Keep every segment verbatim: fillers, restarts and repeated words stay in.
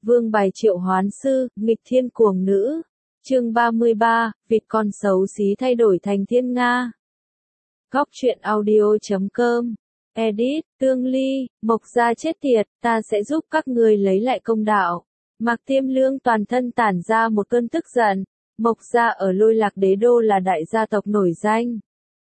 Vương bài triệu hoán sư, nghịch thiên cuồng nữ. Chương ba mươi ba, vịt con xấu xí thay đổi thành thiên nga. Góc truyện audio chấm com. Edit, Tương Ly, Mộc Gia chết tiệt, ta sẽ giúp các ngươi lấy lại công đạo. Mạc Tiêm Lương toàn thân tản ra một cơn tức giận. Mộc Gia ở Lôi Lạc Đế Đô là đại gia tộc nổi danh.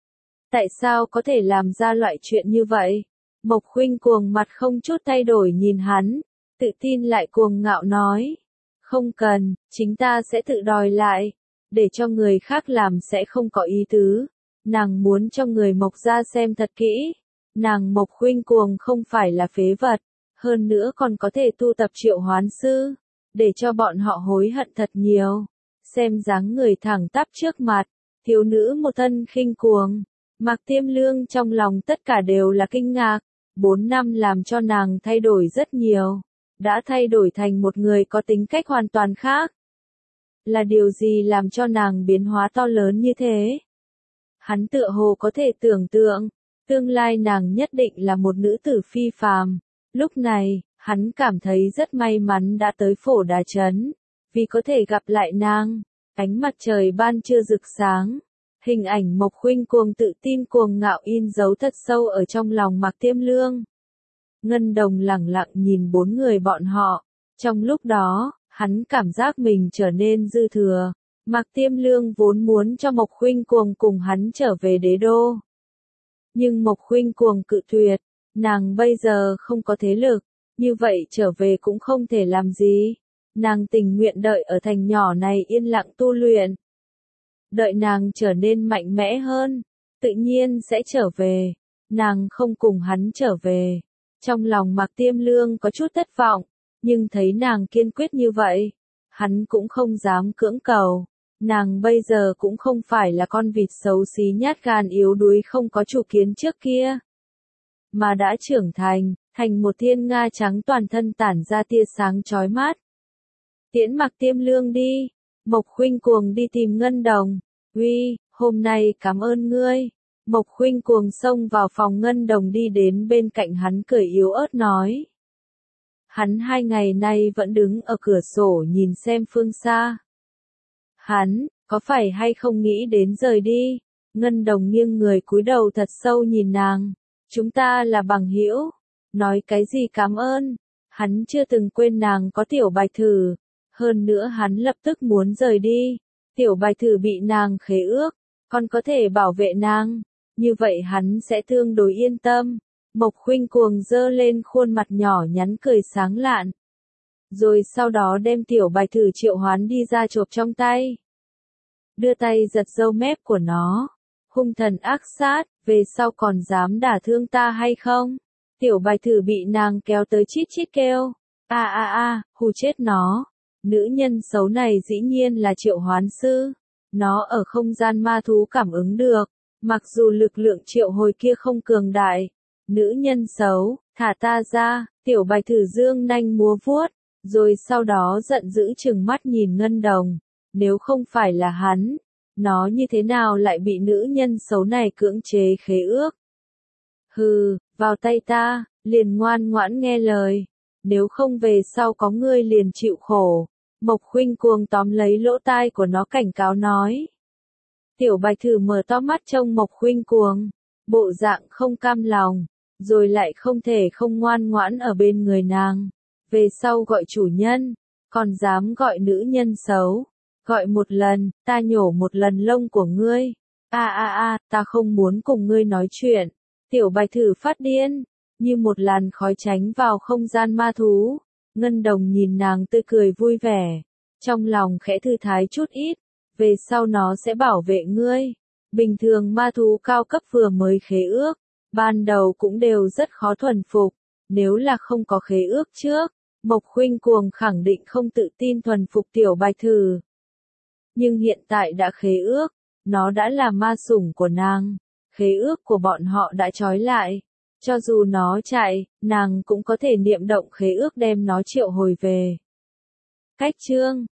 Tại sao có thể làm ra loại chuyện như vậy? Mộc Khuynh cuồng mặt không chút thay đổi nhìn hắn, tự tin lại cuồng ngạo nói. Không cần, chính ta sẽ tự đòi lại. Để cho người khác làm sẽ không có ý tứ. Nàng muốn cho người Mộc Gia xem thật kỹ. Nàng Mộc Khuynh cuồng không phải là phế vật. Hơn nữa còn có thể tu tập triệu hoán sư. Để cho bọn họ hối hận thật nhiều. Xem dáng người thẳng tắp trước mặt. Thiếu nữ một thân khinh cuồng. Mạc Tiêm Lương trong lòng tất cả đều là kinh ngạc. Bốn năm làm cho nàng thay đổi rất nhiều. Đã thay đổi thành một người có tính cách hoàn toàn khác. Là điều gì làm cho nàng biến hóa to lớn như thế? Hắn tựa hồ có thể tưởng tượng, tương lai nàng nhất định là một nữ tử phi phàm. Lúc này, hắn cảm thấy rất may mắn đã tới Phổ Đà Trấn, vì có thể gặp lại nàng. Ánh mặt trời ban trưa rực sáng. Hình ảnh Mộc Khuynh cuồng tự tin cuồng ngạo in dấu thật sâu ở trong lòng Mạc Tiêm Lương. Ngân Đồng lẳng lặng nhìn bốn người bọn họ. Trong lúc đó, hắn cảm giác mình trở nên dư thừa. Mạc Tiêm Lương vốn muốn cho Mộc Khuynh cuồng cùng hắn trở về đế đô. Nhưng Mộc Khuynh cuồng cự tuyệt. Nàng bây giờ không có thế lực. Như vậy trở về cũng không thể làm gì. Nàng tình nguyện đợi ở thành nhỏ này yên lặng tu luyện. Đợi nàng trở nên mạnh mẽ hơn, tự nhiên sẽ trở về. Nàng không cùng hắn trở về. Trong lòng Mạc Tiêm Lương có chút thất vọng, nhưng thấy nàng kiên quyết như vậy, hắn cũng không dám cưỡng cầu. Nàng bây giờ cũng không phải là con vịt xấu xí nhát gan yếu đuối không có chủ kiến trước kia, mà đã trưởng thành, thành một thiên nga trắng toàn thân tản ra tia sáng chói mắt. Tiễn Mạc Tiêm Lương đi. Mộc Khuynh cuồng đi tìm Ngân Đồng. Uy, hôm nay cảm ơn ngươi. Mộc Khuynh cuồng xông vào phòng Ngân Đồng đi đến bên cạnh hắn cười yếu ớt nói. Hắn hai ngày nay vẫn đứng ở cửa sổ nhìn xem phương xa. Hắn, có phải hay không nghĩ đến rời đi? Ngân Đồng nghiêng người cúi đầu thật sâu nhìn nàng. Chúng ta là bằng hữu. Nói cái gì cảm ơn? Hắn chưa từng quên nàng có Tiểu Bạch Thử. Hơn nữa hắn lập tức muốn rời đi. Tiểu Bạch Thử bị nàng khế ước, còn có thể bảo vệ nàng. Như vậy hắn sẽ tương đối yên tâm. Mộc Khuynh cuồng dơ lên khuôn mặt nhỏ nhắn cười sáng lạn. Rồi sau đó đem Tiểu Bạch Thử triệu hoán đi ra chộp trong tay. Đưa tay giật râu mép của nó. Hung thần ác sát, về sau còn dám đả thương ta hay không? Tiểu Bạch Thử bị nàng kéo tới chít chít kêu. A a a, hù chết nó. Nữ nhân xấu này dĩ nhiên là triệu hoán sư. Nó ở không gian ma thú cảm ứng được. Mặc dù lực lượng triệu hồi kia không cường đại. Nữ nhân xấu, thả ta ra. Tiểu Bạch Thử dương nanh múa vuốt. Rồi sau đó giận dữ trừng mắt nhìn Ngân Đồng. Nếu không phải là hắn, nó như thế nào lại bị nữ nhân xấu này cưỡng chế khế ước? Hừ, vào tay ta, liền ngoan ngoãn nghe lời. Nếu không về sau có ngươi liền chịu khổ. Mộc Khuynh cuồng tóm lấy lỗ tai của nó cảnh cáo nói. Tiểu Bạch Thử mở to mắt trông Mộc Khuynh cuồng. Bộ dạng không cam lòng. Rồi lại không thể không ngoan ngoãn ở bên người nàng. Về sau gọi chủ nhân. Còn dám gọi nữ nhân xấu. Gọi một lần, ta nhổ một lần lông của ngươi. A a a, ta không muốn cùng ngươi nói chuyện. Tiểu Bạch Thử phát điên. Như một làn khói tránh vào không gian ma thú. Ngân Đồng nhìn nàng tươi cười vui vẻ. Trong lòng khẽ thư thái chút ít. Về sau nó sẽ bảo vệ ngươi. Bình thường ma thú cao cấp vừa mới khế ước. Ban đầu cũng đều rất khó thuần phục. Nếu là không có khế ước trước. Mộc Khuynh cuồng khẳng định không tự tin thuần phục Tiểu Bạch Thử. Nhưng hiện tại đã khế ước. Nó đã là ma sủng của nàng. Khế ước của bọn họ đã trói lại. Cho dù nó chạy, nàng cũng có thể niệm động khế ước đem nó triệu hồi về. Cách chương